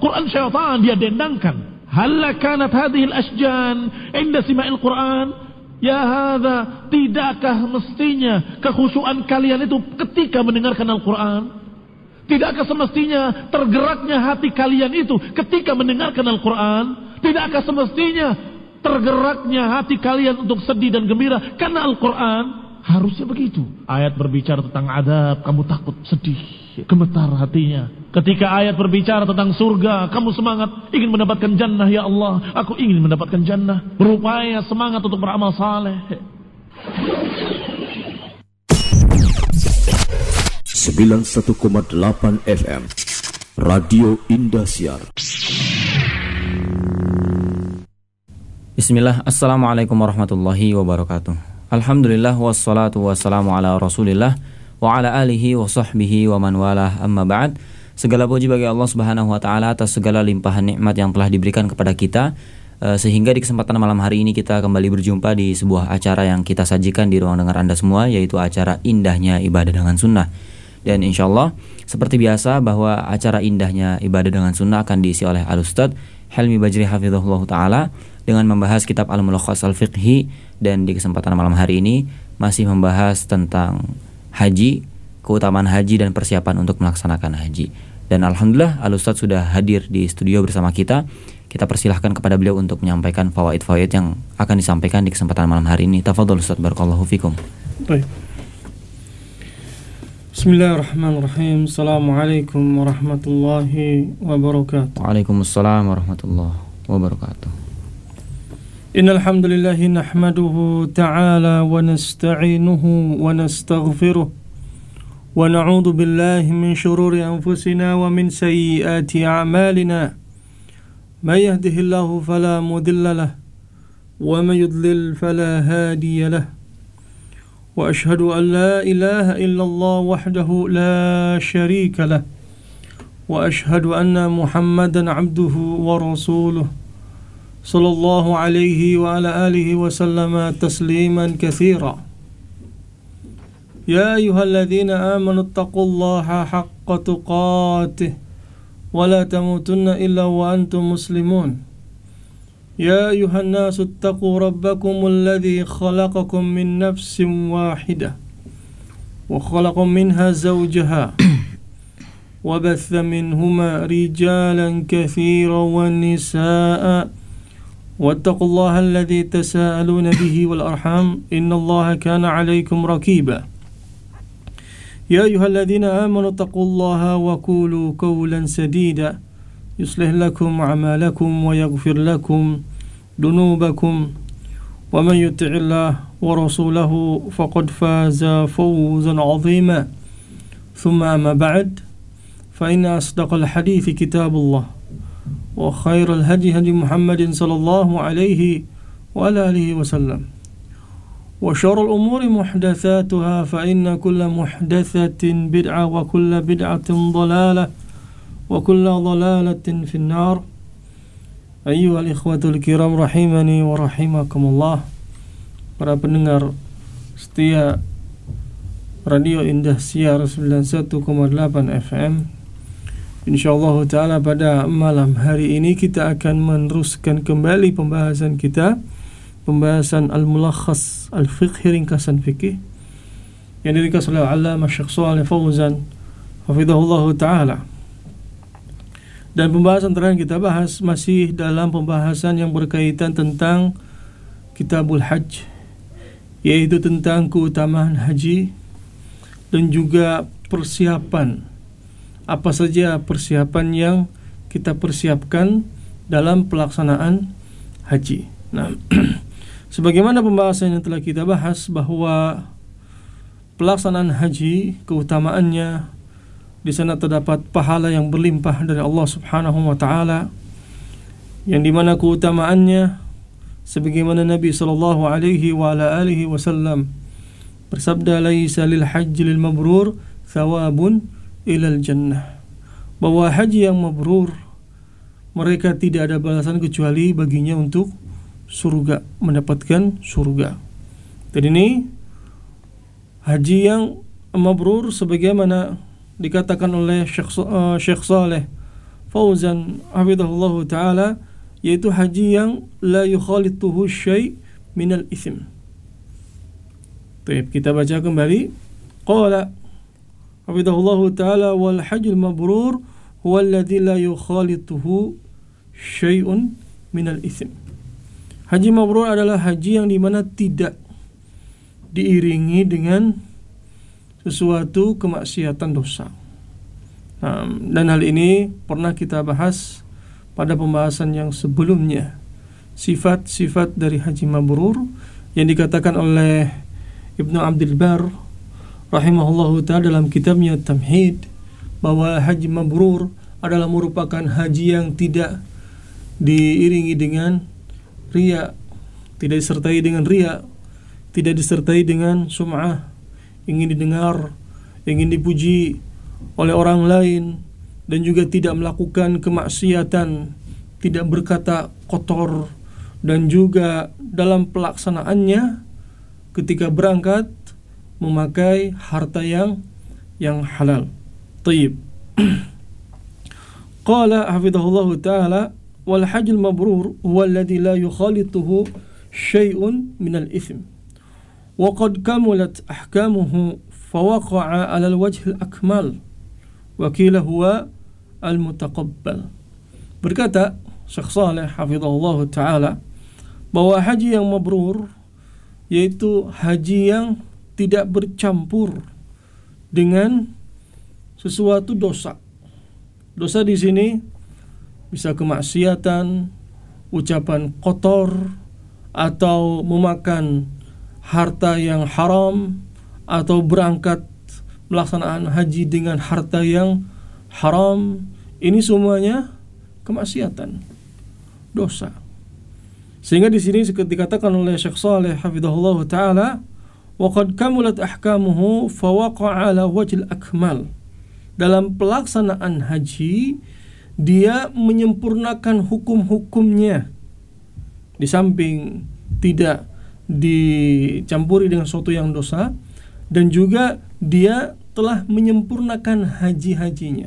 Quran syaitan dia dendangkan. Hal kanat hadhihi al-ashjan inda sima'il Quran? Ya hadza, tidakkah mestinya kekhusyuan kalian itu ketika mendengarkan Al-Quran? Tidakkah semestinya tergeraknya hati kalian itu ketika mendengarkan Al-Quran? Tidakkah semestinya tergeraknya hati kalian untuk sedih dan gembira karena Al-Quran? Harusnya begitu. Ayat berbicara tentang adab, kamu takut, sedih, gemetar hatinya. Ketika ayat berbicara tentang surga, kamu semangat ingin mendapatkan jannah. Ya Allah, aku ingin mendapatkan jannah. Berupaya semangat untuk beramal saleh. 91,8 FM Radio Indosiar. Bismillah, assalamualaikum warahmatullahi wabarakatuh. Alhamdulillah wassalatu wassalamu ala rasulillah wa ala alihi wa sahbihi wa man walah, amma ba'd. Segala puji bagi Allah subhanahu wa ta'ala atas segala limpahan nikmat yang telah diberikan kepada kita, sehingga di kesempatan malam hari ini kita kembali berjumpa di sebuah acara yang kita sajikan di ruang dengar Anda semua, yaitu acara Indahnya Ibadah dengan Sunnah. Dan insyaallah seperti biasa bahwa acara Indahnya Ibadah dengan Sunnah akan diisi oleh Al-Ustaz Helmi Bajri hafizahullah ta'ala dengan membahas kitab Al-Mulakhas Al-Fiqhi. Dan di kesempatan malam hari ini masih membahas tentang haji, keutamaan haji dan persiapan untuk melaksanakan haji. Dan alhamdulillah Al-Ustaz sudah hadir di studio bersama kita. Kita persilahkan kepada beliau untuk menyampaikan fawaid-fawaid yang akan disampaikan di kesempatan malam hari ini. Tafadhol Ustaz, barakallahu fikum. Baik. Bismillahirrahmanirrahim. Assalamualaikum warahmatullahi wabarakatuh. Waalaikumsalam warahmatullahi wabarakatuh. Innal hamdalillah nahmaduhu ta'ala wa nasta'inuhu wa nastaghfiruh wa na'udzu billahi min shururi anfusina wa min sayyiati a'malina. May yahdihillahu fala mudilla lahu wa may yudlil fala hadiya lahu. Wa ashhadu an la ilaha illallah wahdahu la sharika lahu wa ashhadu anna Muhammadan 'abduhu wa rasuluh. Sallallahu alaihi wa ala alihi wa sallama tasliman katsira. Ya ayyuhalladzina amanu taqullaha haqqa tuqatih wa la tamutunna illa wa antum muslimun. Ya ayyuhan nasu ittaqu rabbakumul ladzi khalaqakum min nafsin wahidah wa khalaqa minha zawjaha wa batha minhuma rijalan katsiran wan nisaa'a. واتقوا الله الذي تساءلون به والأرحام إن الله كان عليكم رقيبا يا أيها الذين آمنوا اتقوا الله وقولوا قولا سديدا يصلح لكم أعمالكم ويغفر لكم ذنوبكم ومن يطع الله ورسوله فقد فاز فوزا عظيما ثم أما بعد فإن أصدق الحديث كتاب الله وخير الهدي هدي محمد صلى الله عليه وعلى آله وسلم وشر الأمور محدثاتها فإن كل محدثة بدعة وكل بدعة ضلالة وكل ضلالة في النار. أيها الإخوة الكرام رحمني ورحمكم الله. Para pendengar setia Radio Indosiar 91,8 FM, InsyaAllah ta'ala pada malam hari ini kita akan meneruskan kembali pembahasan kita, pembahasan Al-Mulakhas Al-Fiqhi, ringkasan fikih yang diringkas oleh Allamah Syekh Shalih Fauzan hafizahullah ta'ala. Dan pembahasan terakhir kita bahas masih dalam pembahasan yang berkaitan tentang Kitabul Hajj, yaitu tentang keutamaan haji dan juga persiapan. Apa saja persiapan yang kita persiapkan dalam pelaksanaan haji. Nah, sebagaimana pembahasan yang telah kita bahas bahwa pelaksanaan haji, keutamaannya, di sana terdapat pahala yang berlimpah dari Allah Subhanahu wa taala, yang dimana keutamaannya sebagaimana Nabi sallallahu alaihi wa ala alihi wasallam bersabda, laisa lil hajji lil mabrur thawabun ilal jannah, bahwa haji yang mabrur mereka tidak ada balasan kecuali baginya untuk surga, mendapatkan surga. Dan ini haji yang mabrur sebagaimana dikatakan oleh Syekh Shalih Fauzan hafizahullahu taala, yaitu haji yang la yukhalituhu syai' minal itsm. Baik, kita baca kembali. Qala hafizahullahu taala wal hajjul mabrur huwa alladzi la yukhalituhu syai'un minal itsm. Haji mabrur adalah haji yang dimana tidak diiringi dengan sesuatu kemaksiatan dosa. Dan hal ini pernah kita bahas pada pembahasan yang sebelumnya, sifat-sifat dari haji mabrur yang dikatakan oleh Ibnu Abdul Bar rahimahullahu ta'ala dalam kitabnya Tamhid, bahwa haji mabrur adalah merupakan haji yang tidak diiringi dengan riya, tidak disertai dengan riya, tidak disertai dengan sum'ah, ingin didengar, ingin dipuji oleh orang lain, dan juga tidak melakukan kemaksiatan, tidak berkata kotor, dan juga dalam pelaksanaannya ketika berangkat memakai harta yang halal. Tayyib. Qala hafizahullahu ta'ala wal hajjul mabrur huwa alladhi la yukhalituhu syai'un minal itsm wa qad kamulat ahkamuhu fawaqa'a 'ala al-wajh al-akmal wa qila huwa al-mutaqabbal. Berkata Syekh Shalih hafizahullahu ta'ala bahwa haji yang mabrur yaitu haji yang tidak bercampur dengan sesuatu dosa. Dosa di sini bisa kemaksiatan, ucapan kotor, atau memakan harta yang haram, atau berangkat melaksanaan haji dengan harta yang haram. Ini semuanya kemaksiatan, dosa. Sehingga di sini seperti dikatakan oleh Syekh Shalih hafizahullah taala, wa qad kamulat ahkamuhu fa waqa'a ala wajhil akmal. Dalam pelaksanaan haji dia menyempurnakan hukum-hukumnya, di samping tidak dicampuri dengan sesuatu yang dosa, dan juga dia telah menyempurnakan haji-hajinya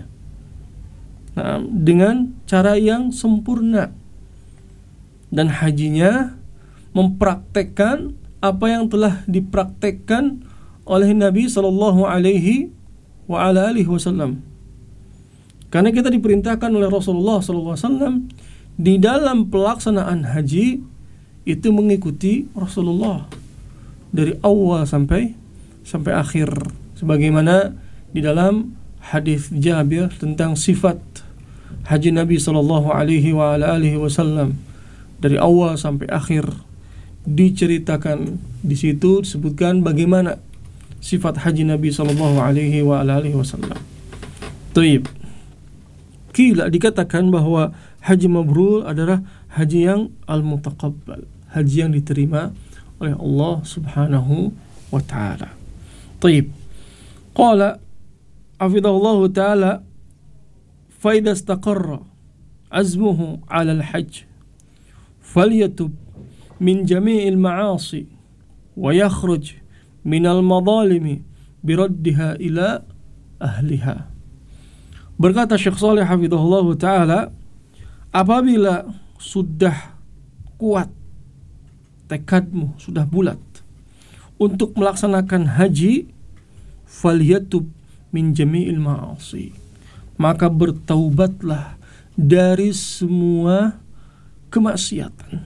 dengan cara yang sempurna, dan hajinya mempraktekkan apa yang telah dipraktekkan oleh Nabi sallallahu alaihi wa ala alihi wasallam. Karena kita diperintahkan oleh Rasulullah sallallahu alaihi wasallam di dalam pelaksanaan haji itu mengikuti Rasulullah dari awal sampai akhir, sebagaimana di dalam hadis Jabir tentang sifat haji Nabi sallallahu alaihi wa ala alihi wasallam dari awal sampai akhir diceritakan. Di situ disebutkan bagaimana sifat haji Nabi sallallahu alaihi wa ala alihi wasallam. Taib. Kila dikatakan bahwa haji mabrur adalah haji yang al-mutaqabbal, haji yang diterima oleh Allah Subhanahu wa taala. Taib. Qala hafizahullahu taala fa idza istaqarra azmuhu 'ala al-hajj falyatub min jami'il ma'asi wa yakhruj min al-madalimi biraddiha ila ahliha. Berkata Syekh Shalih hafizahullahu taala, apabila sudah kuat tekadmu, sudah bulat untuk melaksanakan haji, falyatub min jami'il ma'asi, maka bertaubatlah dari semua kemaksiatan.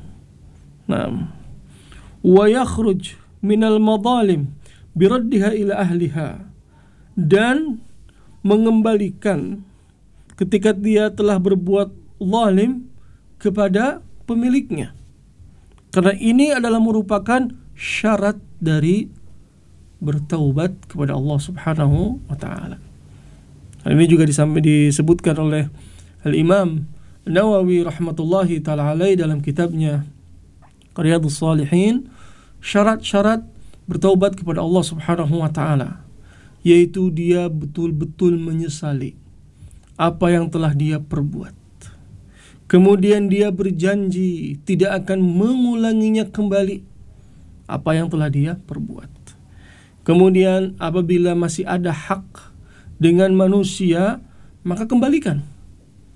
Wa yakhruj minal madalim biraddiha ila ahliha, dan mengembalikan ketika dia telah berbuat zalim kepada pemiliknya. Karena ini adalah merupakan syarat dari bertaubat kepada Allah Subhanahu wa taala. Ini juga disebutkan oleh Al-Imam Nawawi rahmatullahi taala alaihi dalam kitabnya Riyadhus Shalihin, syarat-syarat bertaubat kepada Allah Subhanahu wa taala, yaitu dia betul-betul menyesali apa yang telah dia perbuat. Kemudian dia berjanji tidak akan mengulanginya kembali apa yang telah dia perbuat. Kemudian apabila masih ada hak dengan manusia, maka kembalikan.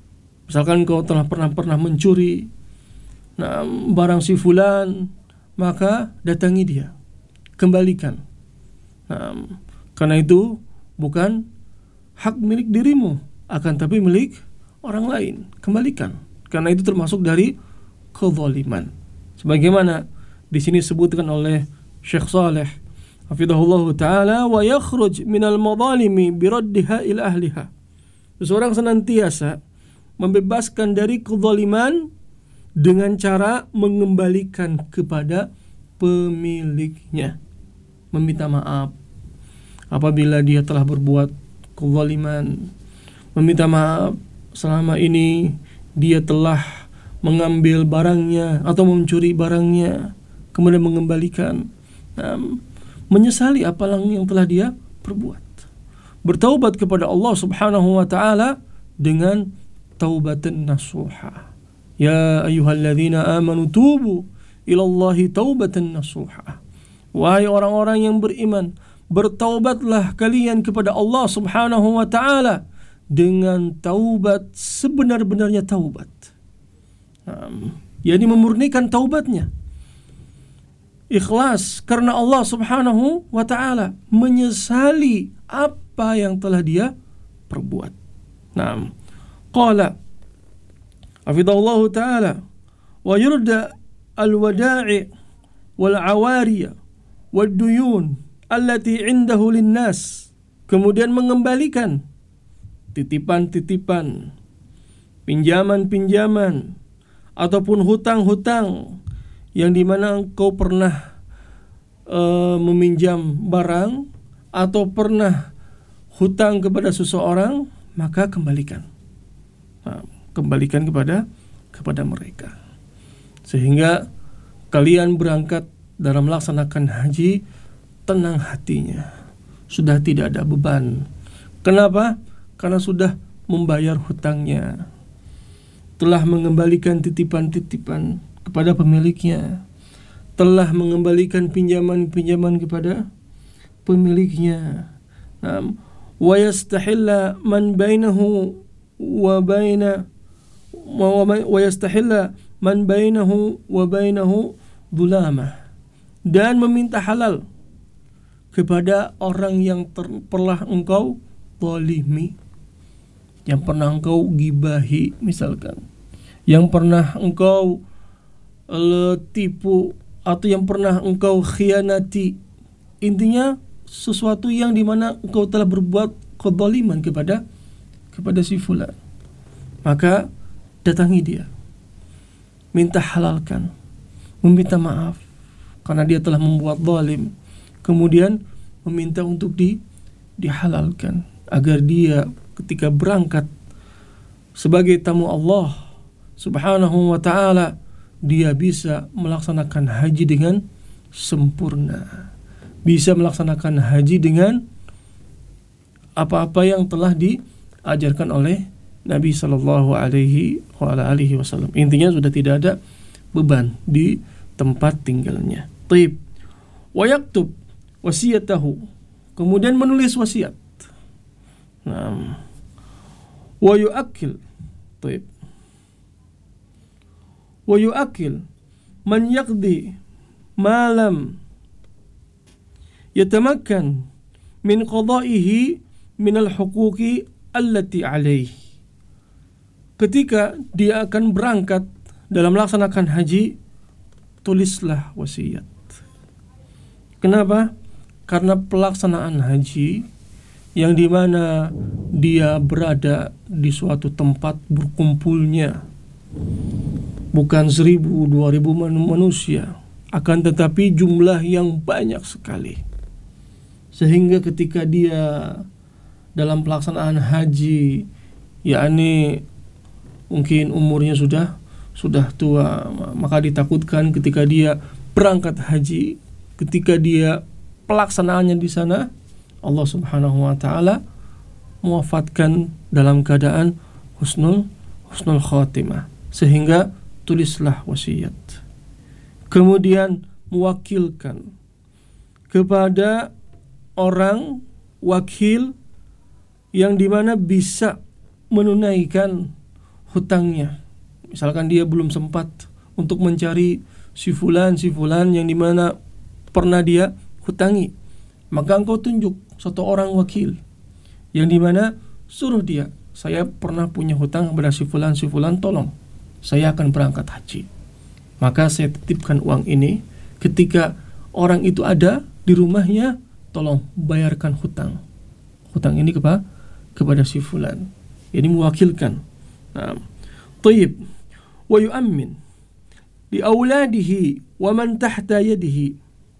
Misalkan kau telah pernah mencuri barang si fulan, maka datangi dia, kembalikan. Karena itu bukan hak milik dirimu, akan tapi milik orang lain, kembalikan. Karena itu termasuk dari kezaliman. Sebagaimana di sini disebutkan oleh Syekh Saleh hafizahullah taala, wa yakhruj minal madalimi biraddiha ila ahliha. Seseorang senantiasa membebaskan dari kezaliman dengan cara mengembalikan kepada pemiliknya, meminta maaf apabila dia telah berbuat kezaliman, meminta maaf selama ini dia telah mengambil barangnya atau mencuri barangnya, kemudian mengembalikan, menyesali apa yang telah dia perbuat, bertaubat kepada Allah Subhanahu wa taala dengan taubatan nasuha. Ya ayyuhalladzina amanu tubu ilallahi taubatan nasuha. Wahai orang-orang yang beriman, bertaubatlah kalian kepada Allah Subhanahu wa taala dengan taubat sebenar-benarnya taubat. Yani memurnikan taubatnya, ikhlas karena Allah Subhanahu wa taala, menyesali apa yang telah dia perbuat. Qala hafidhahullahu ta'ala, wa yurda al-wada'i wal-awariya wad-duyun allati indahu linnas. Kemudian mengembalikan titipan-titipan, pinjaman-pinjaman, ataupun hutang-hutang yang dimana engkau pernah meminjam barang atau pernah hutang kepada seseorang, maka kembalikan. Kembalikan kepada mereka, sehingga kalian berangkat dalam melaksanakan haji tenang hatinya, sudah tidak ada beban. Kenapa? Karena sudah membayar hutangnya, telah mengembalikan titipan-titipan kepada pemiliknya, telah mengembalikan pinjaman-pinjaman kepada pemiliknya. Wa yastahilla man bainahu wa yastahilla man bainahu wa bainahu dhulamah, dan meminta halal kepada orang yang pernah engkau zalimi, yang pernah engkau gibahi misalkan, yang pernah engkau tipu, atau yang pernah engkau khianati. Intinya sesuatu yang dimana engkau telah berbuat kezaliman kepada si fulan, maka datangi dia, minta halalkan, meminta maaf karena dia telah membuat zalim, kemudian meminta untuk dihalalkan agar dia ketika berangkat sebagai tamu Allah Subhanahu wa ta'ala, dia bisa melaksanakan haji dengan sempurna, bisa melaksanakan haji dengan apa-apa yang telah diajarkan oleh Nabi sallallahu alaihi wasallam. Intinya sudah tidak ada beban di tempat tinggalnya. Taib. Wa yaktub wasiyatahu. Kemudian menulis wasiat. Wa yu'akkil. Taib. Wa yu'akkil man yaqdi ma lam yatamakkan min qada'ihi min al-huquqi allati alaihi. Ketika dia akan berangkat dalam melaksanakan haji, tulislah wasiat. Kenapa? Karena pelaksanaan haji yang dimana dia berada di suatu tempat berkumpulnya bukan 1.000-2.000 manusia, akan tetapi jumlah yang banyak sekali, sehingga ketika dia dalam pelaksanaan haji, yakni mungkin umurnya sudah tua, maka ditakutkan ketika dia berangkat haji, ketika dia pelaksanaannya di sana, Allah Subhanahu wa taala mewafatkan dalam keadaan husnul khatimah, sehingga tulislah wasiat. Kemudian mewakilkan kepada orang wakil yang dimana bisa menunaikan hutangnya. Misalkan dia belum sempat untuk mencari si fulan yang dimana pernah dia hutangi, maka engkau tunjuk satu orang wakil yang dimana suruh dia, saya pernah punya hutang kepada si fulan, tolong saya akan berangkat haji, maka saya titipkan uang ini. Ketika orang itu ada di rumahnya, tolong bayarkan hutang ini kepada si fulan. Ini mewakilkan. Nah, tayyib wa yu'ammin li auladihi wa man tahta yadihi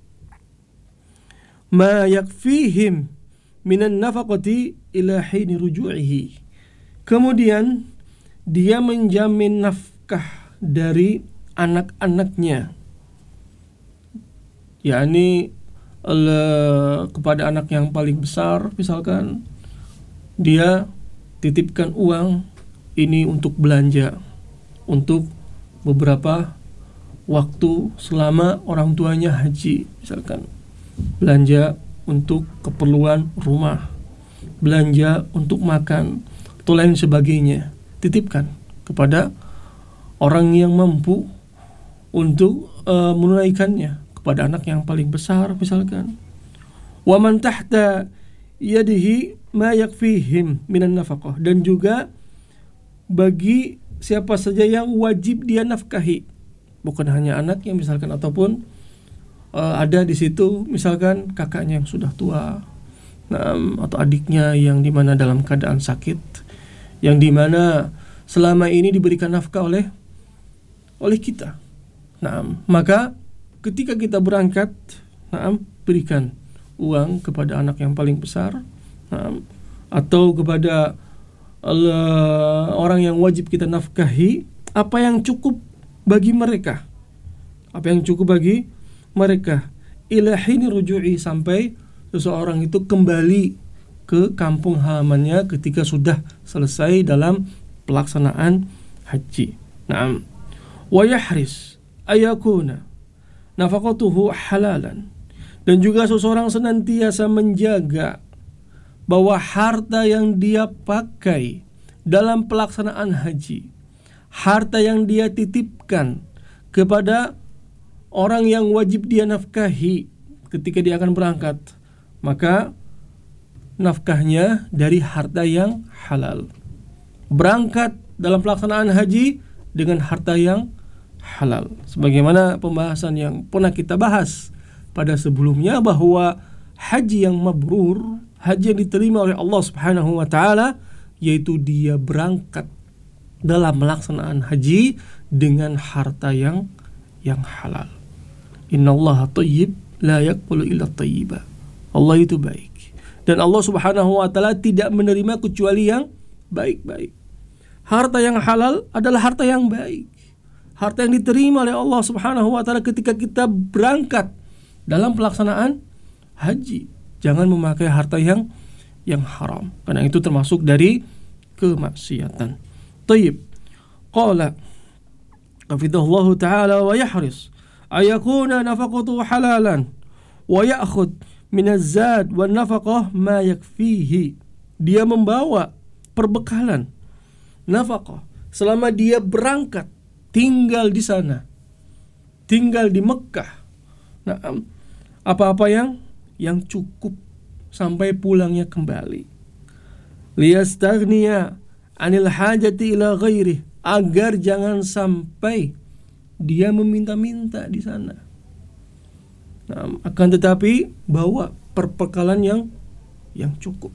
ma yakfihim minan nafaqati ila hini ruju'ihi. Kemudian dia menjamin nafkah dari anak-anaknya, yakni kepada anak yang paling besar. Misalkan dia titipkan uang ini untuk belanja untuk beberapa waktu selama orang tuanya haji, misalkan belanja untuk keperluan rumah, belanja untuk makan atau lain sebagainya, titipkan kepada orang yang mampu untuk menunaikannya, kepada anak yang paling besar misalkan. Wa man tahta yadihi ma yakfihim minan nafaqah, dan juga bagi siapa saja yang wajib dia nafkahi, bukan hanya anaknya misalkan, ataupun ada di situ misalkan kakaknya yang sudah tua, atau adiknya yang dimana dalam keadaan sakit, yang dimana selama ini diberikan nafkah oleh kita. Maka ketika kita berangkat, berikan uang kepada anak yang paling besar, atau kepada orang yang wajib kita nafkahi, apa yang cukup bagi mereka, ila hini ruju'i, sampai seseorang itu kembali ke kampung halamannya ketika sudah selesai dalam pelaksanaan haji. Wa yahris ayakuna nafaqatuhu halalan, dan juga seseorang senantiasa menjaga bahwa harta yang dia pakai dalam pelaksanaan haji, harta yang dia titipkan kepada orang yang wajib dia nafkahi ketika dia akan berangkat, maka nafkahnya dari harta yang halal. Berangkat dalam pelaksanaan haji dengan harta yang halal. Sebagaimana pembahasan yang pernah kita bahas pada sebelumnya, bahwa haji yang mabrur, haji yang diterima oleh Allah Subhanahu wa taala, yaitu dia berangkat dalam pelaksanaan haji dengan harta yang halal. Innallaha thayyib la yaqbalu illa thayyiba. Allah itu baik, dan Allah Subhanahu wa taala tidak menerima kecuali yang baik-baik. Harta yang halal adalah harta yang baik, harta yang diterima oleh Allah Subhanahu wa taala ketika kita berangkat dalam pelaksanaan haji. Jangan memakai harta yang haram, karena itu termasuk dari kemaksiatan. Tayyib. Qala hafidhahullahu ta'ala wa yahris ayakuna nafaqatu halalan wa ya'khud min az-zad wan nafaqah ma yakfihi. Dia membawa perbekalan nafaqah selama dia berangkat, tinggal di sana, tinggal di Mekah. Apa-apa yang cukup sampai pulangnya kembali. Liyastaghniya anil hajati ila ghairi, agar jangan sampai dia meminta-minta di sana. Akan tetapi bawa perbekalan yang cukup,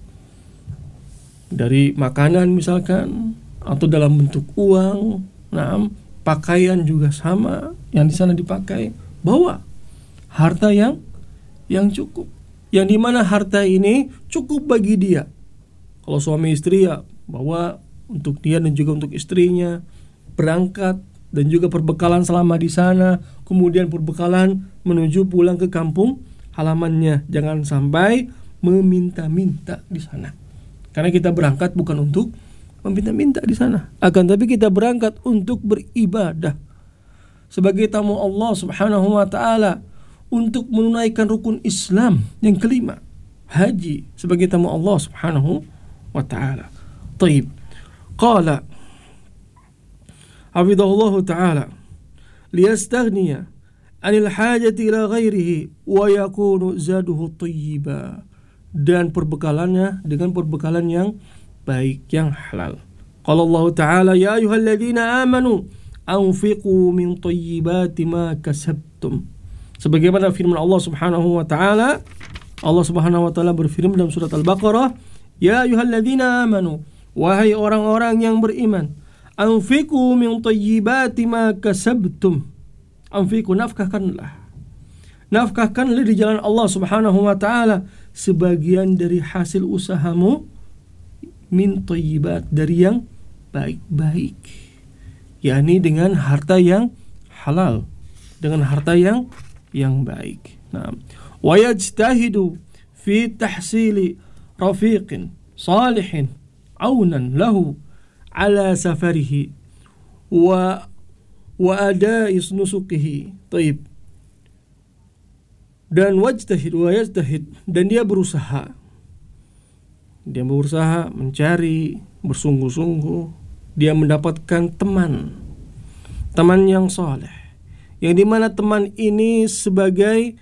dari makanan misalkan, atau dalam bentuk uang. Pakaian juga sama yang di sana dipakai. Bawa harta yang cukup, yang dimana harta ini cukup bagi dia. Kalau suami istri, ya bawa untuk dia dan juga untuk istrinya, berangkat dan juga perbekalan selama di sana, kemudian perbekalan menuju pulang ke kampung halamannya. Jangan sampai meminta-minta di sana, karena kita berangkat bukan untuk meminta-minta di sana, akan tapi kita berangkat untuk beribadah sebagai tamu Allah Subhanahu wa taala, untuk menunaikan rukun Islam yang kelima, haji, sebagai tamu Allah Subhanahu wa taala. Taib. Qala hafizahullahu ta'ala, liyastaghniya anil hajati ila ghairihi wa yakunu zaduhu thayyiba, dan perbekalannya dengan perbekalan yang baik, yang halal. Qala Allah Ta'ala, ya ayyuhalladzina amanu anfiqu min thayyibati ma kasabtum. Sebagaimana firman Allah Subhanahu wa taala, Allah Subhanahu wa taala berfirman dalam surat Al-Baqarah, ya ayyuhalladzina amanu, wahai orang-orang yang beriman, anfiqu min thayyibati ma kasabtum. Anfiqu, nafkahkanlah di jalan Allah Subhanahu wa taala sebagian dari hasil usahamu, min thayyibat, dari yang baik-baik, yakni dengan harta yang halal, dengan harta yang baik. Nah, wa yajtahidu fi tahsili rafiqin salihin aunan lahu ala safarihi wa adai nusukihi. Taib. Dan wajtahid wa yajtahid, dan dia berusaha mencari, bersungguh-sungguh, dia mendapatkan teman yang saleh, yang dimana teman ini sebagai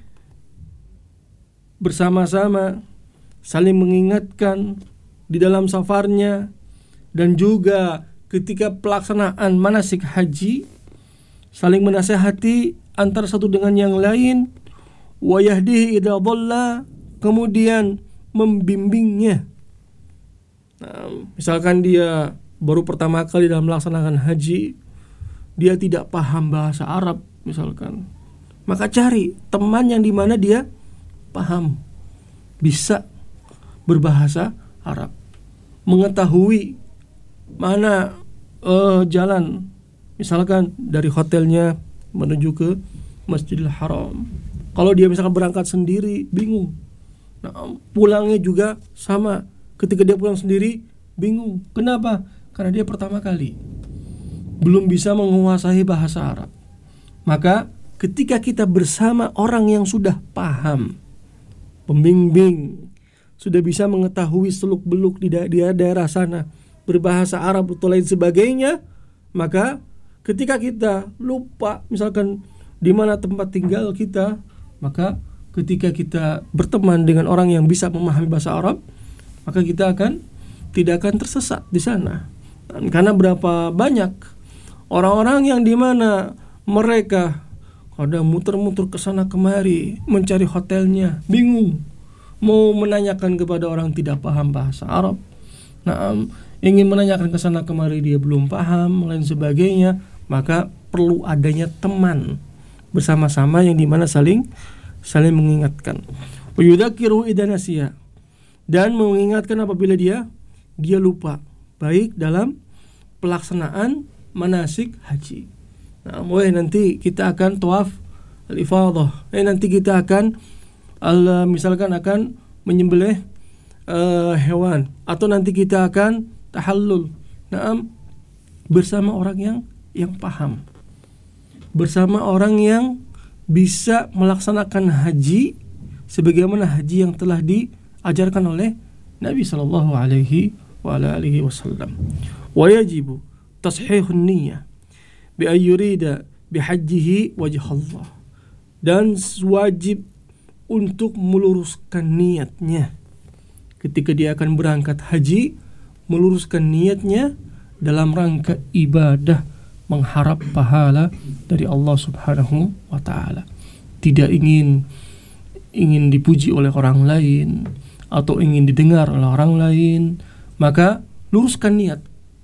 bersama-sama saling mengingatkan di dalam safarnya, dan juga ketika pelaksanaan manasik haji saling menasihati antara satu dengan yang lain, wa yahdihi idza dhalla, kemudian membimbingnya. Nah, misalkan dia baru pertama kali dalam melaksanakan haji, dia tidak paham bahasa Arab misalkan, maka cari teman yang dimana dia paham, bisa berbahasa Arab, mengetahui mana jalan, misalkan dari hotelnya menuju ke Masjidil Haram. Kalau dia misalkan berangkat sendiri, bingung. Nah, pulangnya juga sama. Ketika dia pulang sendiri, bingung. Kenapa? Karena dia pertama kali belum bisa menguasai bahasa Arab. Maka ketika kita bersama orang yang sudah paham, pembimbing, sudah bisa mengetahui seluk-beluk di daerah sana, berbahasa Arab atau lain sebagainya, maka ketika kita lupa misalkan di mana tempat tinggal kita, maka ketika kita berteman dengan orang yang bisa memahami bahasa Arab, maka kita tidak akan tersesat di sana. Dan karena berapa banyak orang-orang yang di mana mereka kadang muter-muter ke sana kemari mencari hotelnya, bingung, mau menanyakan kepada orang tidak paham bahasa Arab. Nah, ingin menanyakan ke sana kemari dia belum paham, lain sebagainya, maka perlu adanya teman bersama-sama yang dimana saling mengingatkan. Yudzakiru idza nasiya, dan mengingatkan apabila dia lupa, baik dalam pelaksanaan manasik haji. Nah, nanti kita akan tawaf al-ifadah. Nanti kita akan misalkan akan menyembelih hewan, atau nanti kita akan tahallul. Nah, bersama orang yang paham, bersama orang yang bisa melaksanakan haji sebagaimana haji yang telah diajarkan oleh Nabi sallallahu alaihi wasallam. Wa yajibu tashihun niyyah bi ay yurida bi hajjihi wajh Allah. Dan wajib untuk meluruskan niatnya ketika dia akan berangkat haji, meluruskan niatnya dalam rangka ibadah, mengharap pahala dari Allah Subhanahu wa taala. Tidak ingin dipuji oleh orang lain atau ingin didengar oleh orang lain, maka luruskan niat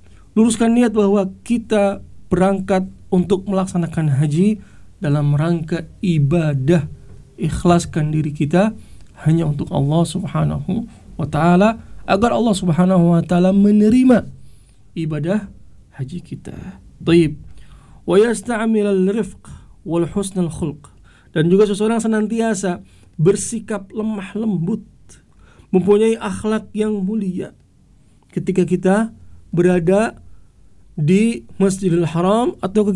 bahwa kita berangkat untuk melaksanakan haji dalam rangka ibadah, ikhlaskan diri kita hanya untuk Allah Subhanahu wa taala, agar Allah Subhanahu wa taala menerima ibadah haji kita. Baik. Wa yasta'mil al-rifq wal husn al-khulq, dan juga seseorang senantiasa bersikap lemah lembut, mempunyai akhlak yang mulia ketika kita berada di Masjidil Haram, atau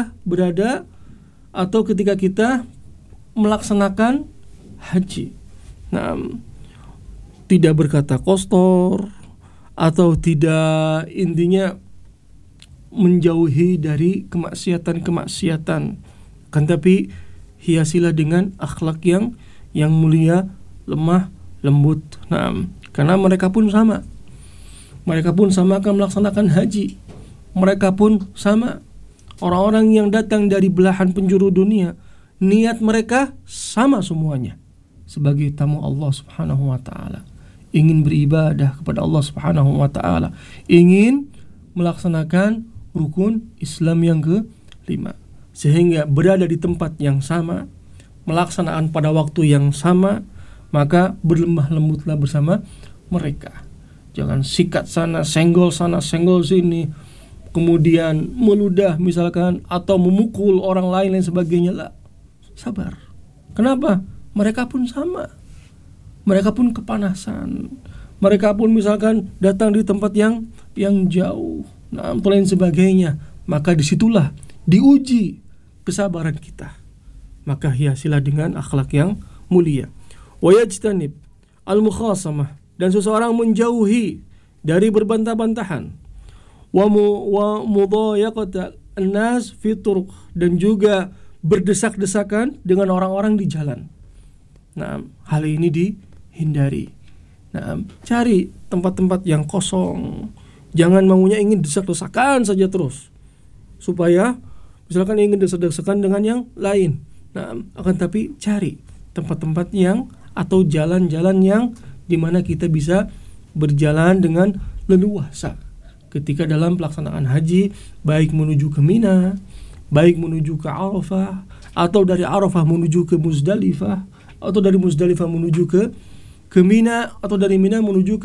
ketika kita melaksanakan haji. Nah, tidak berkata kotor, atau tidak, intinya menjauhi dari kemaksiatan-kemaksiatan. Kan tapi hiasilah dengan akhlak yang mulia, lemah lembut. Nah, karena mereka pun sama. Mereka pun sama akan melaksanakan haji. Mereka pun sama. Orang-orang yang datang dari belahan penjuru dunia, niat mereka sama semuanya. Sebagai tamu Allah Subhanahu wa ta'ala, ingin beribadah kepada Allah Subhanahu wa ta'ala, ingin melaksanakan rukun Islam yang ke-5, sehingga berada di tempat yang sama, melaksanakan pada waktu yang sama, maka berlemah lembutlah bersama mereka. Jangan sikat sana, senggol sini, kemudian meludah misalkan, atau memukul orang lain dan sebagainya. Lah, sabar. Kenapa? Mereka pun sama. Mereka pun kepanasan. Mereka pun misalkan datang di tempat yang jauh, nah, lain sebagainya. Maka disitulah diuji kesabaran kita. Maka hiasilah dengan akhlak yang mulia. Wa yajtanib al-mukhasamah, dan seseorang menjauhi dari berbantah-bantahan. Wa mudayaqat an-nas fi turuq, dan juga berdesak-desakan dengan orang-orang di jalan. Nah, hal ini dihindari. Nah, cari tempat-tempat yang kosong. Jangan maunya ingin desak-desakan saja terus, supaya misalkan ingin desak-desakan dengan yang lain. Nah, akan tapi cari tempat-tempat yang atau jalan-jalan yang dimana kita bisa berjalan dengan leluasa ketika dalam pelaksanaan haji, baik menuju ke Mina, baik menuju ke Arafah, atau dari Arafah menuju ke Muzdalifah, atau dari Muzdalifah menuju ke Mina, atau dari Mina menuju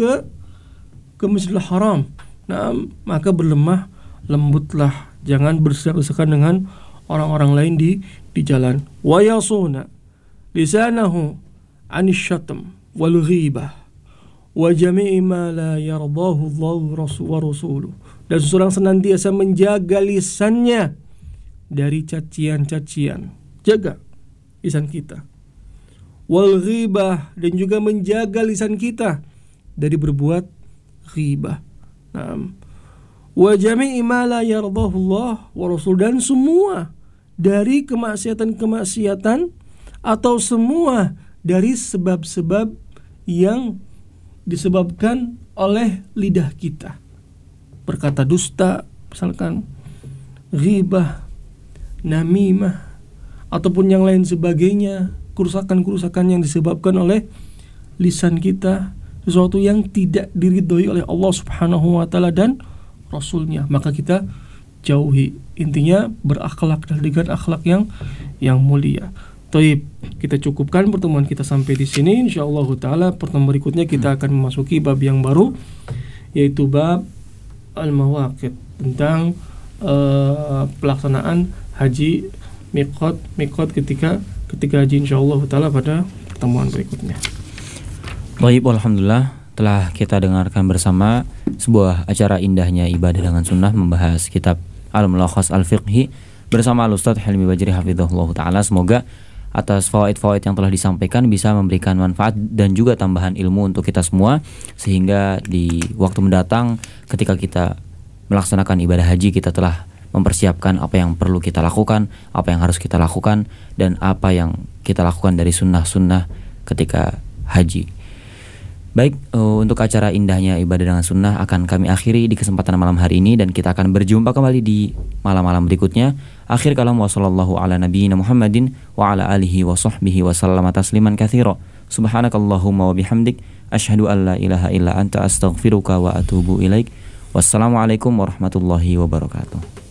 ke Masjidil Haram. Nah, maka berlemah lembutlah, jangan berdesak-desakan dengan orang-orang lain di jalan. Wa yasuna lisanahu 'anil syatm wal ghibah wa jami'i ma la yardahu Allah wa rasuluh. Dan seseorang senantiasa menjaga lisannya dari cacian-cacian. Jaga lisan kita. Wal ghibah, dan juga menjaga lisan kita dari berbuat ghibah. Wa jami'i ma la yardahu Allah wa rasul, dan semua dari kemaksiatan-kemaksiatan atau semua dari sebab-sebab yang disebabkan oleh lidah kita. Berkata dusta, misalkan ghibah, namimah, ataupun yang lain sebagainya, kerusakan-kerusakan yang disebabkan oleh lisan kita, sesuatu yang tidak diridhoi oleh Allah Subhanahu wa ta'ala dan Rasulnya, maka kita jauhi. Intinya berakhlak dengan akhlak yang mulia. Taib, kita cukupkan pertemuan kita sampai di sini. Insyaallah taala pertemuan berikutnya kita akan memasuki bab yang baru, yaitu bab al-mawaqit, tentang pelaksanaan haji miqat ketika haji, insyaallah taala pada pertemuan berikutnya. Baik, alhamdulillah telah kita dengarkan bersama sebuah acara indahnya ibadah dengan sunnah, membahas kitab Al-Mulakhas Al-Fiqhi bersama Al-Ustaz Hilmi Bajri hafizahullah ta'ala. Semoga atas fawaid-fawaid yang telah disampaikan bisa memberikan manfaat dan juga tambahan ilmu untuk kita semua, sehingga di waktu mendatang ketika kita melaksanakan ibadah haji, kita telah mempersiapkan apa yang perlu kita lakukan, apa yang harus kita lakukan, dan apa yang kita lakukan dari sunnah-sunnah ketika haji. Baik, untuk acara indahnya ibadah dengan sunnah akan kami akhiri di kesempatan malam hari ini, dan kita akan berjumpa kembali di malam-malam berikutnya. Akhir kalam, wa sallallahu ala nabiyyina Muhammadin wa ala alihi wa sahbihi wa sallama tasliman katsira. Subhanakallahumma wa bihamdik, asyhadu an la ilaha illa anta astaghfiruka wa atubu ilaik. Wassalamualaikum warahmatullahi wabarakatuh.